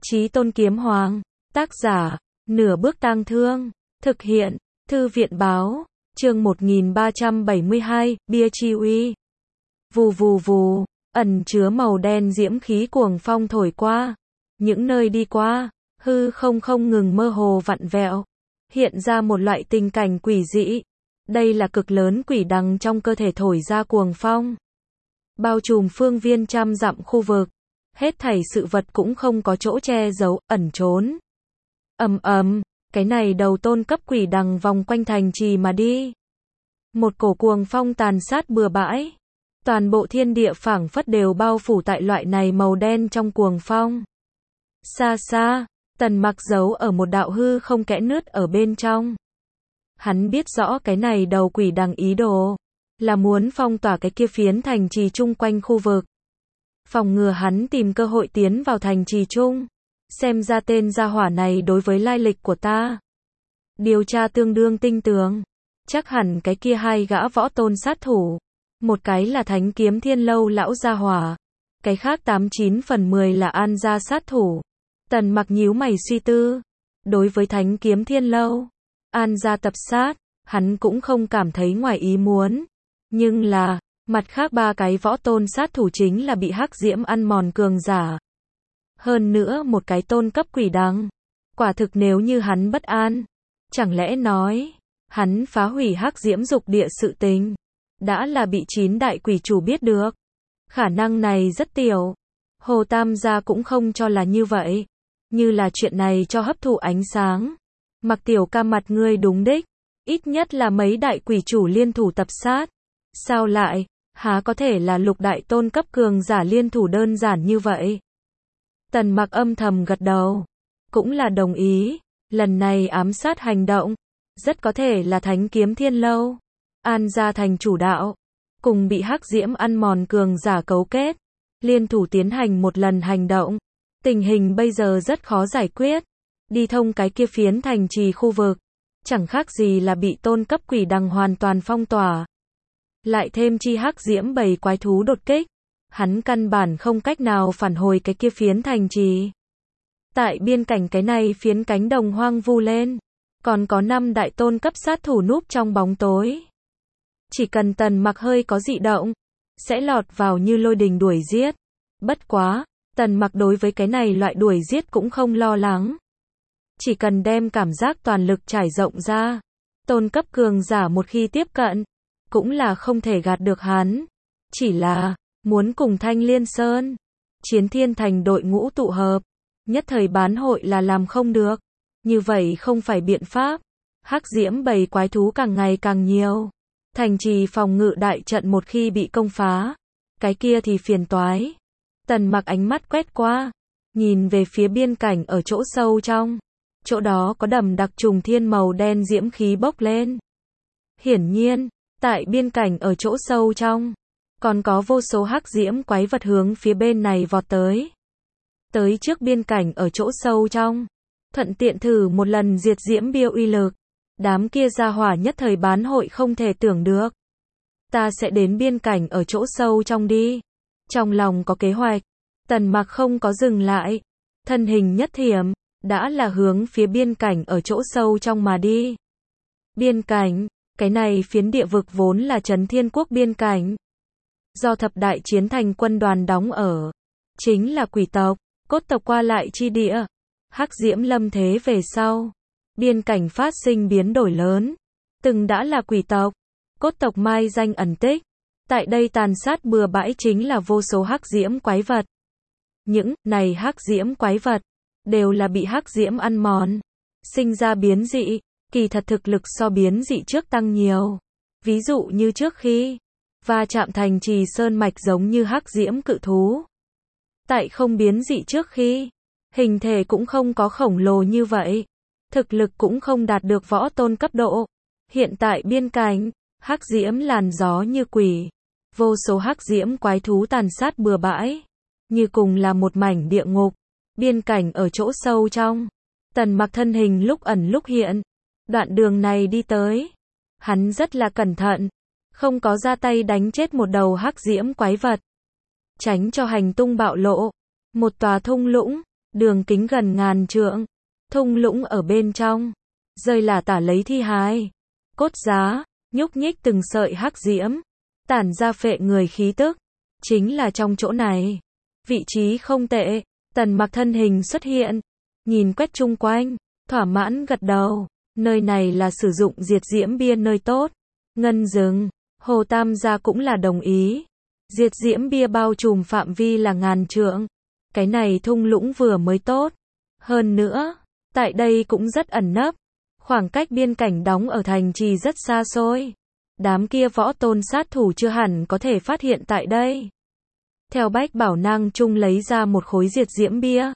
Chí Tôn Kiếm Hoàng, tác giả, Nửa Bước Tang Thương, thực hiện, Thư viện báo, chương 1372, bia chi uy. Vù vù vù, ẩn chứa màu đen diễm khí cuồng phong thổi qua, những nơi đi qua, hư không ngừng mơ hồ vặn vẹo, hiện ra một loại tình cảnh quỷ dị. Đây là cực lớn quỷ đằng trong cơ thể thổi ra cuồng phong, bao trùm phương viên trăm dặm khu vực, hết thảy sự vật cũng không có chỗ che giấu, ẩn trốn. Cái này đầu tôn cấp quỷ đằng vòng quanh thành trì mà đi. Một cổ cuồng phong tàn sát bừa bãi. Toàn bộ thiên địa phảng phất đều bao phủ tại loại này màu đen trong cuồng phong. Xa xa, Tần Mặc giấu ở một đạo hư không kẽ nứt ở bên trong. Hắn biết rõ cái này đầu quỷ đằng ý đồ là muốn phong tỏa cái kia phiến thành trì chung quanh khu vực. Phòng ngừa hắn tìm cơ hội tiến vào thành trì chung. Xem ra tên gia hỏa này đối với lai lịch của ta điều tra tương đương tinh tường. Chắc hẳn cái kia hai gã võ tôn sát thủ, một cái là Thánh Kiếm Thiên Lâu lão gia hỏa, cái khác 89 phần 10 là An gia sát thủ. Tần Mặc nhíu mày suy tư. Đối với Thánh Kiếm Thiên Lâu, An gia tập sát, hắn cũng không cảm thấy ngoài ý muốn. Nhưng là, mặt khác ba cái võ tôn sát thủ chính là bị hắc diễm ăn mòn cường giả. Hơn nữa một cái tôn cấp quỷ đằng. Quả thực nếu như hắn bất an, chẳng lẽ nói, hắn phá hủy hắc diễm dục địa sự tình, đã là bị 9 đại quỷ chủ biết được. Khả năng này rất tiểu. Hồ Tam gia cũng không cho là như vậy. Như là chuyện này cho hấp thụ ánh sáng. Mặc tiểu ca mặt ngươi đúng đích. Ít nhất là mấy đại quỷ chủ liên thủ tập sát. Sao lại, há có thể là lục đại tôn cấp cường giả liên thủ đơn giản như vậy? Tần Mặc âm thầm gật đầu. Cũng là đồng ý. Lần này ám sát hành động, rất có thể là Thánh Kiếm Thiên Lâu, An gia thành chủ đạo, cùng bị hắc diễm ăn mòn cường giả cấu kết, liên thủ tiến hành một lần hành động. Tình hình bây giờ rất khó giải quyết. Đi thông cái kia phiến thành trì khu vực, chẳng khác gì là bị tôn cấp quỷ đằng hoàn toàn phong tỏa. Lại thêm chi hắc diễm bầy quái thú đột kích, hắn căn bản không cách nào phản hồi cái kia phiến thành trì. Tại biên cảnh cái này phiến cánh đồng hoang vu lên, còn có 5 đại tôn cấp sát thủ núp trong bóng tối. Chỉ cần Tần Mặc hơi có dị động, sẽ lọt vào như lôi đình đuổi giết. Bất quá, Tần Mặc đối với cái này loại đuổi giết cũng không lo lắng. Chỉ cần đem cảm giác toàn lực trải rộng ra, tôn cấp cường giả một khi tiếp cận, cũng là không thể gạt được hắn. Chỉ là, muốn cùng Thanh Liên Sơn, Chiến Thiên Thành đội ngũ tụ hợp, nhất thời bán hội là làm không được. Như vậy không phải biện pháp. Hắc diễm bầy quái thú càng ngày càng nhiều. Thành trì phòng ngự đại trận một khi bị công phá, cái kia thì phiền toái. Tần Mặc ánh mắt quét qua, nhìn về phía biên cảnh ở chỗ sâu trong. Chỗ đó có đầm đặc trùng thiên màu đen diễm khí bốc lên. Hiển nhiên, tại biên cảnh ở chỗ sâu trong, còn có vô số hắc diễm quái vật hướng phía bên này vọt tới. Tới trước biên cảnh ở chỗ sâu trong, thuận tiện thử một lần diệt diễm bia uy lực. Đám kia gia hỏa nhất thời bán hội không thể tưởng được. Ta sẽ đến biên cảnh ở chỗ sâu trong đi. Trong lòng có kế hoạch, Tần Mặc không có dừng lại. Thân hình nhất thiểm, đã là hướng phía biên cảnh ở chỗ sâu trong mà đi. Biên cảnh, cái này phiến địa vực vốn là Trấn Thiên Quốc biên cảnh. Do thập đại chiến thành quân đoàn đóng ở, chính là quỷ tộc, cốt tộc qua lại chi địa. Hắc diễm lâm thế về sau, biên cảnh phát sinh biến đổi lớn. Từng đã là quỷ tộc, cốt tộc mai danh ẩn tích. Tại đây tàn sát bừa bãi chính là vô số hắc diễm quái vật. Những này hắc diễm quái vật đều là bị hắc diễm ăn mòn, sinh ra biến dị. Kỳ thật thực lực so biến dị trước tăng nhiều. Ví dụ như trước khi va chạm thành trì sơn mạch giống như hắc diễm cự thú. Tại không biến dị trước khi, hình thể cũng không có khổng lồ như vậy. Thực lực cũng không đạt được võ tôn cấp độ. Hiện tại biên cảnh, hắc diễm làn gió như quỷ. Vô số hắc diễm quái thú tàn sát bừa bãi. Như cùng là một mảnh địa ngục. Biên cảnh ở chỗ sâu trong. Tần Mặc thân hình lúc ẩn lúc hiện. Đoạn đường này đi tới. Hắn rất là cẩn thận. Không có ra tay đánh chết một đầu hắc diễm quái vật. Tránh cho hành tung bạo lộ. Một tòa thung lũng, đường kính gần ngàn trượng, thung lũng ở bên trong, rơi là tả lấy thi hài, cốt giá, nhúc nhích từng sợi hắc diễm, tản ra phệ người khí tức, chính là trong chỗ này. Vị trí không tệ, Tần Mặc thân hình xuất hiện, nhìn quét chung quanh, thỏa mãn gật đầu, nơi này là sử dụng diệt diễm bia nơi tốt. Ngân rừng, Hồ Tam gia cũng là đồng ý. Diệt diễm bia bao trùm phạm vi là ngàn trượng. Cái này thung lũng vừa mới tốt. Hơn nữa, tại đây cũng rất ẩn nấp. Khoảng cách biên cảnh đóng ở thành trì rất xa xôi. Đám kia võ tôn sát thủ chưa hẳn có thể phát hiện tại đây. Theo Bách Bảo Nang Trung lấy ra một khối diệt diễm bia.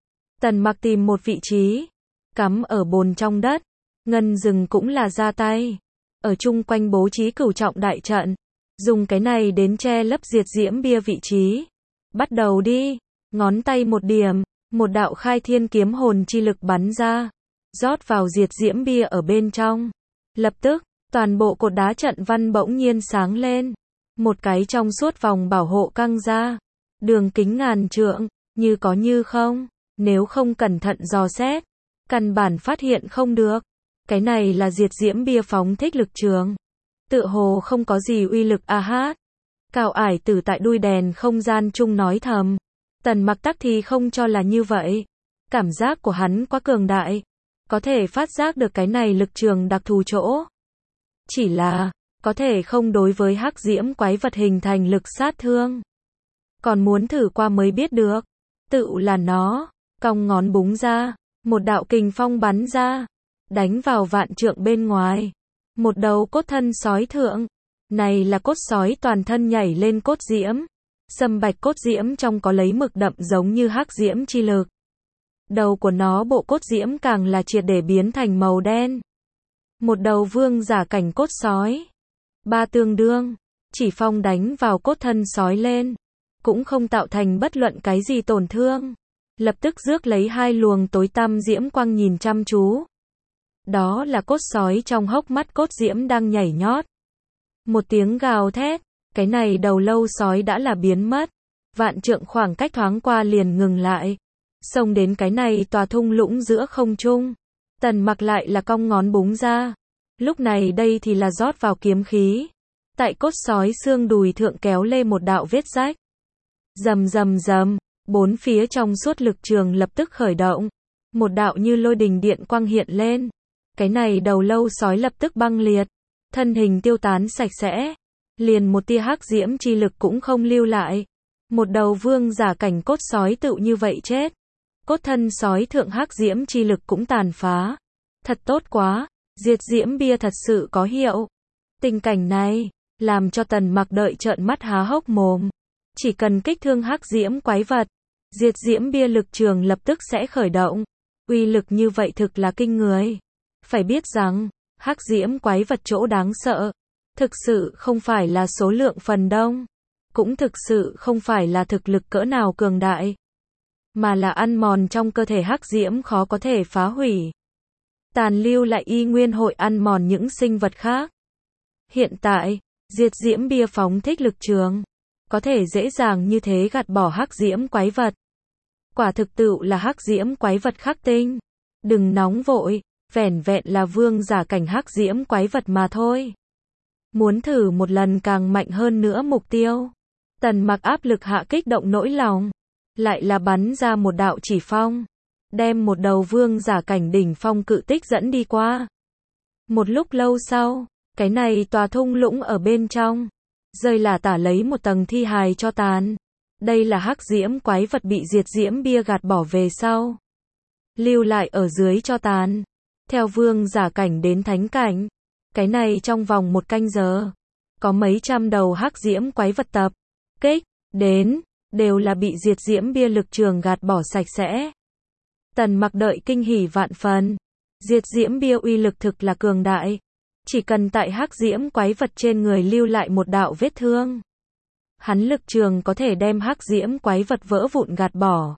Tần Mặc tìm một vị trí, cắm ở bồn trong đất. Ngân rừng cũng là ra tay. Ở chung quanh bố trí cửu trọng đại trận. Dùng cái này đến che lấp diệt diễm bia vị trí. Bắt đầu đi. Ngón tay một điểm, một đạo khai thiên kiếm hồn chi lực bắn ra. Rót vào diệt diễm bia ở bên trong. Lập tức, toàn bộ cột đá trận văn bỗng nhiên sáng lên. Một cái trong suốt vòng bảo hộ căng ra. Đường kính ngàn trượng, như có như không. Nếu không cẩn thận dò xét, căn bản phát hiện không được. Cái này là diệt diễm bia phóng thích lực trường. Tựa hồ không có gì uy lực a hát. Cao Ải Tử tại đuôi đèn không gian chung nói thầm. Tần Mặc tắc thì không cho là như vậy. Cảm giác của hắn quá cường đại. Có thể phát giác được cái này lực trường đặc thù chỗ. Chỉ là, có thể không đối với hắc diễm quái vật hình thành lực sát thương. Còn muốn thử qua mới biết được. Tự là nó, cong ngón búng ra. Một đạo kình phong bắn ra. Đánh vào vạn trượng bên ngoài. Một đầu cốt thân sói thượng. Này là cốt sói toàn thân nhảy lên cốt diễm. Sâm bạch cốt diễm trong có lấy mực đậm giống như hắc diễm chi lực. Đầu của nó bộ cốt diễm càng là triệt để biến thành màu đen. Một đầu vương giả cảnh cốt sói. Ba tương đương. Chỉ phong đánh vào cốt thân sói lên. Cũng không tạo thành bất luận cái gì tổn thương. Lập tức rước lấy hai luồng tối tăm diễm quang nhìn chăm chú. Đó là cốt sói trong hốc mắt cốt diễm đang nhảy nhót. Một tiếng gào thét. Cái này đầu lâu sói đã là biến mất. Vạn trượng khoảng cách thoáng qua liền ngừng lại. Xông đến cái này tòa thung lũng giữa không trung. Tần Mặc lại là cong ngón búng ra. Lúc này đây thì là rót vào kiếm khí. Tại cốt sói xương đùi thượng kéo lê một đạo vết rách. Rầm rầm rầm. Bốn phía trong suốt lực trường lập tức khởi động. Một đạo như lôi đình điện quang hiện lên. Cái này đầu lâu sói lập tức băng liệt. Thân hình tiêu tán sạch sẽ. Liền một tia hắc diễm chi lực cũng không lưu lại. Một đầu vương giả cảnh cốt sói tựu như vậy chết. Cốt thân sói thượng hắc diễm chi lực cũng tàn phá. Thật tốt quá, diệt diễm bia thật sự có hiệu. Tình cảnh này, làm cho Tần Mặc đợi trợn mắt há hốc mồm. Chỉ cần kích thương hắc diễm quái vật, diệt diễm bia lực trường lập tức sẽ khởi động. Uy lực như vậy thực là kinh người. Phải biết rằng, hắc diễm quái vật chỗ đáng sợ. Thực sự không phải là số lượng phần đông. Cũng thực sự không phải là thực lực cỡ nào cường đại. Mà là ăn mòn trong cơ thể hắc diễm khó có thể phá hủy. Tàn lưu lại y nguyên hội ăn mòn những sinh vật khác. Hiện tại, diệt diễm bia phóng thích lực trường. Có thể dễ dàng như thế gạt bỏ hắc diễm quái vật. Quả thực tựu là hắc diễm quái vật khắc tinh. Đừng nóng vội, vẻn vẹn là vương giả cảnh hắc diễm quái vật mà thôi. Muốn thử một lần càng mạnh hơn nữa mục tiêu. Tần Mặc áp lực hạ kích động nỗi lòng. Lại là bắn ra một đạo chỉ phong. Đem một đầu vương giả cảnh đỉnh phong cự tích dẫn đi qua. Một lúc lâu sau, cái này tòa thung lũng ở bên trong. Rơi là tả lấy một tầng thi hài cho tàn. Đây là hắc diễm quái vật bị diệt diễm bia gạt bỏ về sau. Lưu lại ở dưới cho tàn. Theo vương giả cảnh đến thánh cảnh. Cái này trong vòng một canh giờ. Có mấy trăm đầu hắc diễm quái vật tập. Kích, đến. Đều là bị diệt diễm bia lực trường gạt bỏ sạch sẽ. Tần Mặc đợi kinh hỉ vạn phần. Diệt diễm bia uy lực thực là cường đại. Chỉ cần tại hắc diễm quái vật trên người lưu lại một đạo vết thương. Hắn lực trường có thể đem hắc diễm quái vật vỡ vụn gạt bỏ.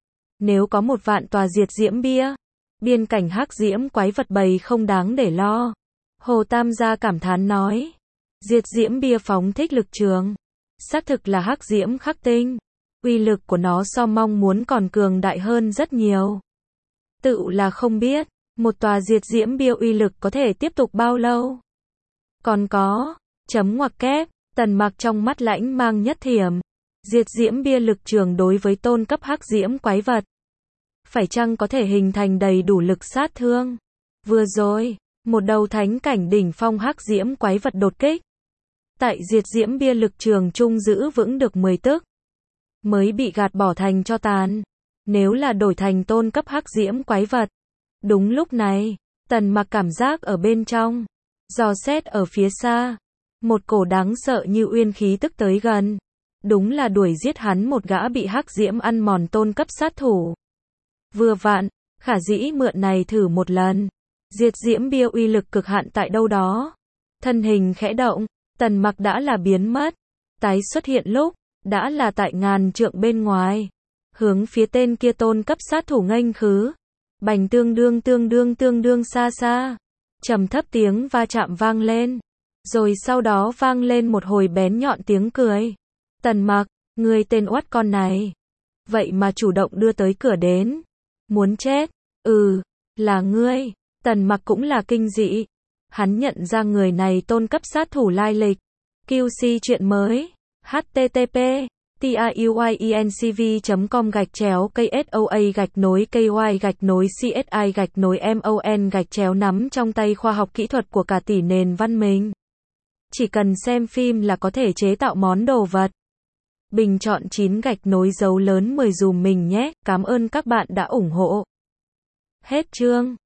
Nếu có một vạn tòa diệt diễm bia, biên cảnh hắc diễm quái vật bầy không đáng để lo. Hồ Tam gia cảm thán nói. Diệt diễm bia phóng thích lực trường. Xác thực là hắc diễm khắc tinh. Uy lực của nó so mong muốn còn cường đại hơn rất nhiều. Tự là không biết, một tòa diệt diễm bia uy lực có thể tiếp tục bao lâu. Còn có, chấm ngoặc kép, Tần Mặc trong mắt lãnh mang nhất thiểm. Diệt diễm bia lực trường đối với tôn cấp hắc diễm quái vật. Phải chăng có thể hình thành đầy đủ lực sát thương? Vừa rồi, một đầu thánh cảnh đỉnh phong hắc diễm quái vật đột kích. Tại diệt diễm bia lực trường trung giữ vững được 10 tức. Mới bị gạt bỏ thành cho tàn. Nếu là đổi thành tôn cấp hắc diễm quái vật. Đúng lúc này, Tần Mặc cảm giác ở bên trong. Dò xét ở phía xa. Một cổ đáng sợ như uyên khí tức tới gần. Đúng là đuổi giết hắn một gã bị hắc diễm ăn mòn tôn cấp sát thủ. Vừa vặn, khả dĩ mượn này thử một lần. Diệt diễm bia uy lực cực hạn tại đâu đó. Thân hình khẽ động, Tần Mặc đã là biến mất. Tái xuất hiện lúc, đã là tại ngàn trượng bên ngoài. Hướng phía tên kia tôn cấp sát thủ nghênh khứ. Bành tương đương xa xa. Trầm thấp tiếng va chạm vang lên. Rồi sau đó vang lên một hồi bén nhọn tiếng cười. Tần Mặc, ngươi tên oắt con này. Vậy mà chủ động đưa tới cửa đến. Muốn chết. Là ngươi. Tần Mặc cũng là kinh dị. Hắn nhận ra người này tôn cấp sát thủ lai lịch. QC chuyện mới. http tiyuinCV.com/KSOA-KY-CSI-MON-nắm trong tay khoa học kỹ thuật của cả tỷ nền văn minh. Chỉ cần xem phim là có thể chế tạo món đồ vật. Bình chọn 9 dấu lớn 10 dùm mình nhé. Cảm ơn các bạn đã ủng hộ. Hết chương.